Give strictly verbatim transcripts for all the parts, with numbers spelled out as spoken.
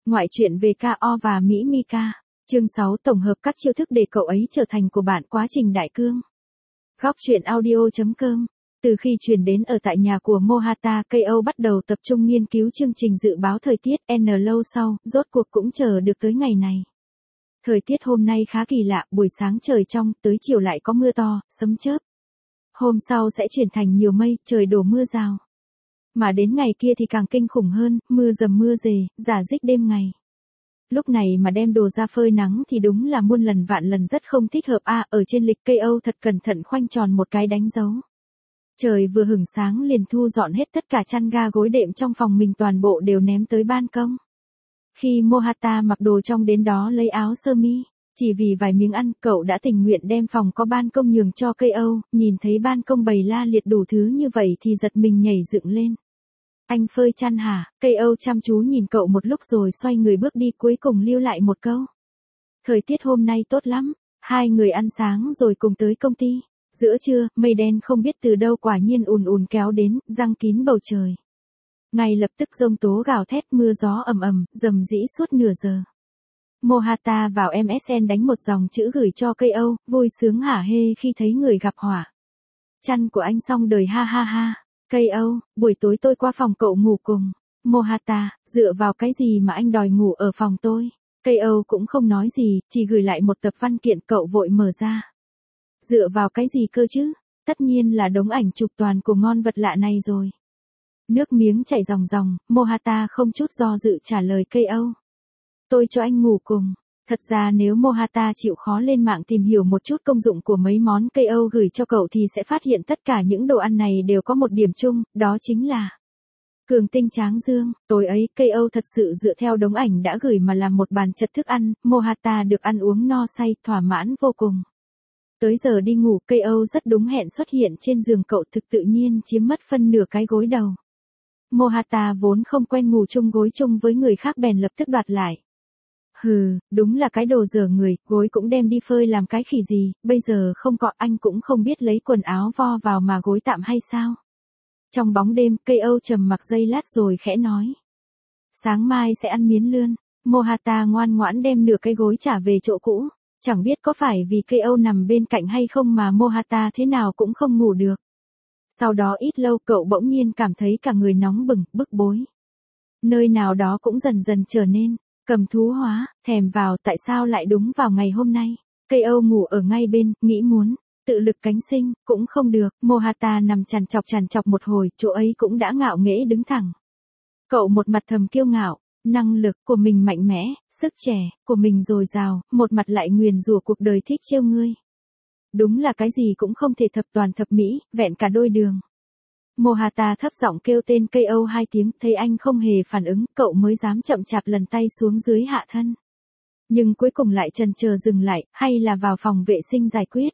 Ngoại truyện về ca o và Mỹ Mika. Chương sáu tổng hợp các chiêu thức để cậu ấy trở thành của bạn. Quá trình đại cương. Góc truyện audio chấm com. Từ khi chuyển đến ở tại nhà của Mohata, ca o bắt đầu tập trung nghiên cứu chương trình dự báo thời tiết. N lâu sau, rốt cuộc cũng chờ được tới ngày này. Thời tiết hôm nay khá kỳ lạ, buổi sáng trời trong, tới chiều lại có mưa to, sấm chớp. Hôm sau sẽ chuyển thành nhiều mây, trời đổ mưa rào. Mà đến ngày kia thì càng kinh khủng hơn, mưa dầm mưa rề, rả rích đêm ngày. Lúc này mà đem đồ ra phơi nắng thì đúng là muôn lần vạn lần rất không thích hợp a. À, ở trên lịch ca o thật cẩn thận khoanh tròn một cái đánh dấu. Trời vừa hửng sáng liền thu dọn hết tất cả chăn ga gối đệm trong phòng mình, toàn bộ đều ném tới ban công. Khi Mohata mặc đồ trong đến đó lấy áo sơ mi, chỉ vì vài miếng ăn, cậu đã tình nguyện đem phòng có ban công nhường cho ca o. Nhìn thấy ban công bày la liệt đủ thứ như vậy thì giật mình nhảy dựng lên. Anh phơi chăn hả? ca o chăm chú nhìn cậu một lúc rồi xoay người bước đi, cuối cùng lưu lại một câu. Thời tiết hôm nay tốt lắm. Hai người ăn sáng rồi cùng tới công ty. Giữa trưa, mây đen không biết từ đâu quả nhiên ùn ùn kéo đến, giăng kín bầu trời. Ngay lập tức giông tố gào thét, mưa gió ầm ầm, rầm rĩ suốt nửa giờ. Mohata vào em ét en đánh một dòng chữ gửi cho ca o, vui sướng hả hê khi thấy người gặp họa. Chăn của anh xong đời ha ha ha. ca o, buổi tối tôi qua phòng cậu ngủ cùng. Mohata, dựa vào cái gì mà anh đòi ngủ ở phòng tôi? ca o cũng không nói gì, chỉ gửi lại một tập văn kiện. Cậu vội mở ra. Dựa vào cái gì cơ chứ? Tất nhiên là đống ảnh chụp toàn của ngon vật lạ này rồi. Nước miếng chảy ròng ròng, Mohata không chút do dự trả lời ca o. Tôi cho anh ngủ cùng. Thật ra nếu Mohata chịu khó lên mạng tìm hiểu một chút công dụng của mấy món ca o gửi cho cậu thì sẽ phát hiện tất cả những đồ ăn này đều có một điểm chung, đó chính là cường tinh tráng dương. Tối ấy, ca o thật sự dựa theo đống ảnh đã gửi mà làm một bàn chật thức ăn, Mohata được ăn uống no say, thỏa mãn vô cùng. Tới giờ đi ngủ, ca o rất đúng hẹn xuất hiện trên giường cậu, thực tự nhiên chiếm mất phân nửa cái gối đầu. Mohata vốn không quen ngủ chung gối chung với người khác bèn lập tức đoạt lại. Hừ, đúng là cái đồ dở người, gối cũng đem đi phơi làm cái khỉ gì, bây giờ không có, anh cũng không biết lấy quần áo vo vào mà gối tạm hay sao? Trong bóng đêm, ca o trầm mặc giây lát rồi khẽ nói. Sáng mai sẽ ăn miến lươn. Mohata ngoan ngoãn đem nửa cái gối trả về chỗ cũ. Chẳng biết có phải vì ca o nằm bên cạnh hay không mà Mohata thế nào cũng không ngủ được. Sau đó ít lâu cậu bỗng nhiên cảm thấy cả người nóng bừng, bức bối. Nơi nào đó cũng dần dần trở nên cầm thú hóa, thèm vào. Tại sao lại đúng vào ngày hôm nay? ca o ngủ ở ngay bên, nghĩ muốn tự lực cánh sinh, cũng không được. Mohata nằm trằn trọc trằn trọc một hồi, chỗ ấy cũng đã ngạo nghễ đứng thẳng. Cậu một mặt thầm kiêu ngạo, năng lực của mình mạnh mẽ, sức trẻ của mình dồi dào, một mặt lại nguyền rủa cuộc đời thích trêu ngươi. Đúng là cái gì cũng không thể thập toàn thập mỹ, vẹn cả đôi đường. Mohata thấp giọng kêu tên ca o hai tiếng, thấy anh không hề phản ứng, cậu mới dám chậm chạp lần tay xuống dưới hạ thân. Nhưng cuối cùng lại chần chờ dừng lại, hay là vào phòng vệ sinh giải quyết.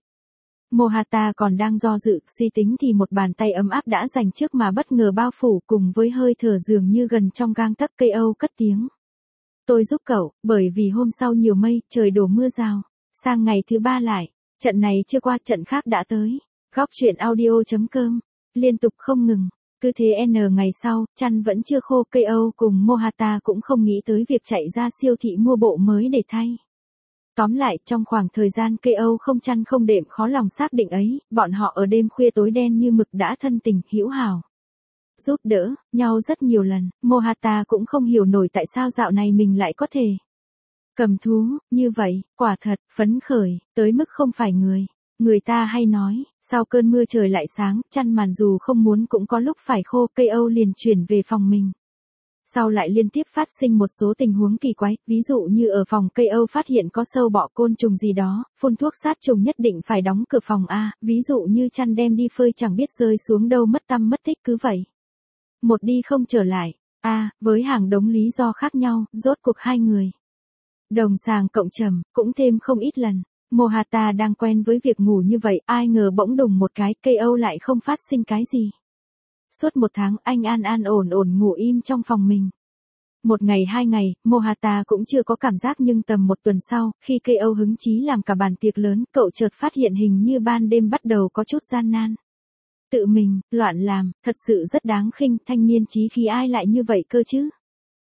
Mohata còn đang do dự, suy tính thì một bàn tay ấm áp đã dành trước mà bất ngờ bao phủ, cùng với hơi thở dường như gần trong gang tấc. ca o cất tiếng. Tôi giúp cậu, bởi vì hôm sau nhiều mây, trời đổ mưa rào. Sang ngày thứ ba lại, trận này chưa qua trận khác đã tới. Góc truyện audio chấm com. Liên tục không ngừng. Cứ thế N ngày sau, chăn vẫn chưa khô, ca o cùng Mohata cũng không nghĩ tới việc chạy ra siêu thị mua bộ mới để thay. Tóm lại, trong khoảng thời gian ca o không chăn không đệm khó lòng xác định ấy, bọn họ ở đêm khuya tối đen như mực đã thân tình, hữu hảo. Giúp đỡ nhau rất nhiều lần. Mohata cũng không hiểu nổi tại sao dạo này mình lại có thể cầm thú như vậy, quả thật phấn khởi tới mức không phải người. Người ta hay nói, sau cơn mưa trời lại sáng, chăn màn dù không muốn cũng có lúc phải khô. ca o liền chuyển về phòng mình. Sau lại liên tiếp phát sinh một số tình huống kỳ quái, ví dụ như ở phòng ca o phát hiện có sâu bọ côn trùng gì đó, phun thuốc sát trùng nhất định phải đóng cửa phòng a, ví dụ như chăn đem đi phơi chẳng biết rơi xuống đâu mất tăm mất tích cứ vậy. Một đi không trở lại, a, với hàng đống lý do khác nhau, rốt cuộc hai người đồng sàng cộng trầm, cũng thêm không ít lần. Mohata đang quen với việc ngủ như vậy, ai ngờ bỗng đùng một cái, ca o lại không phát sinh cái gì. Suốt một tháng, anh an an ổn ổn ngủ im trong phòng mình. Một ngày hai ngày, Mohata cũng chưa có cảm giác, nhưng tầm một tuần sau, khi ca o hứng chí làm cả bàn tiệc lớn, cậu chợt phát hiện hình như ban đêm bắt đầu có chút gian nan. Tự mình, loạn làm, thật sự rất đáng khinh, thanh niên chí khí ai lại như vậy cơ chứ?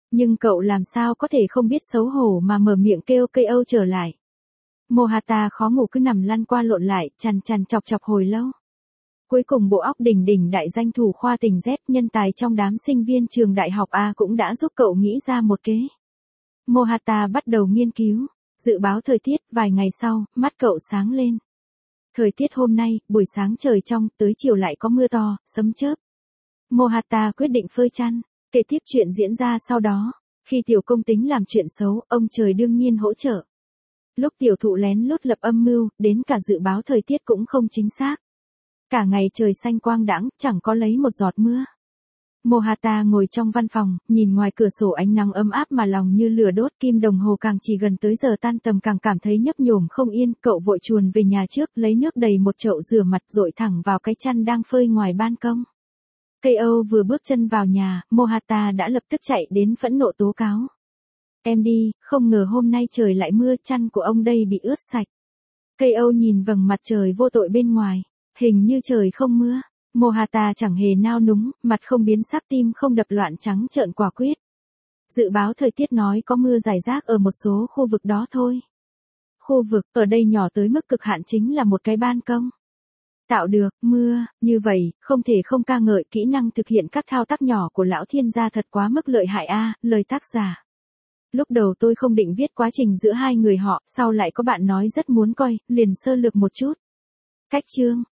Nhưng cậu làm sao có thể không biết xấu hổ mà mở miệng kêu ca o trở lại. Mohata khó ngủ cứ nằm lăn qua lộn lại, chằn chằn chọc chọc hồi lâu. Cuối cùng bộ óc đỉnh đỉnh đại danh thủ khoa tình Z nhân tài trong đám sinh viên trường đại học A cũng đã giúp cậu nghĩ ra một kế. Mohata bắt đầu nghiên cứu, dự báo thời tiết, vài ngày sau, mắt cậu sáng lên. Thời tiết hôm nay, buổi sáng trời trong, tới chiều lại có mưa to, sấm chớp. Mohata quyết định phơi chăn. Kể tiếp chuyện diễn ra sau đó, khi tiểu công tính làm chuyện xấu, ông trời đương nhiên hỗ trợ. Lúc tiểu thụ lén lút lập âm mưu, đến cả dự báo thời tiết cũng không chính xác. Cả ngày trời xanh quang đãng, chẳng có lấy một giọt mưa. Mohata ngồi trong văn phòng, nhìn ngoài cửa sổ ánh nắng ấm áp mà lòng như lửa đốt, kim đồng hồ càng chỉ gần tới giờ tan tầm càng cảm thấy nhấp nhổm không yên, cậu vội chuồn về nhà trước, lấy nước đầy một chậu rửa mặt dội thẳng vào cái chăn đang phơi ngoài ban công. ca o vừa bước chân vào nhà, Mohata đã lập tức chạy đến phẫn nộ tố cáo. Em đi, không ngờ hôm nay trời lại mưa, chăn của ông đây bị ướt sạch. ca o nhìn vầng mặt trời vô tội bên ngoài, hình như trời không mưa. Mohata chẳng hề nao núng, mặt không biến sắc, tim không đập loạn, trắng trợn quả quyết. Dự báo thời tiết nói có mưa rải rác ở một số khu vực đó thôi. Khu vực ở đây nhỏ tới mức cực hạn chính là một cái ban công. Tạo được mưa, như vậy, không thể không ca ngợi kỹ năng thực hiện các thao tác nhỏ của lão thiên gia thật quá mức lợi hại a, lời tác giả. Lúc đầu tôi không định viết quá trình giữa hai người họ, sau lại có bạn nói rất muốn coi, liền sơ lược một chút. Cách chương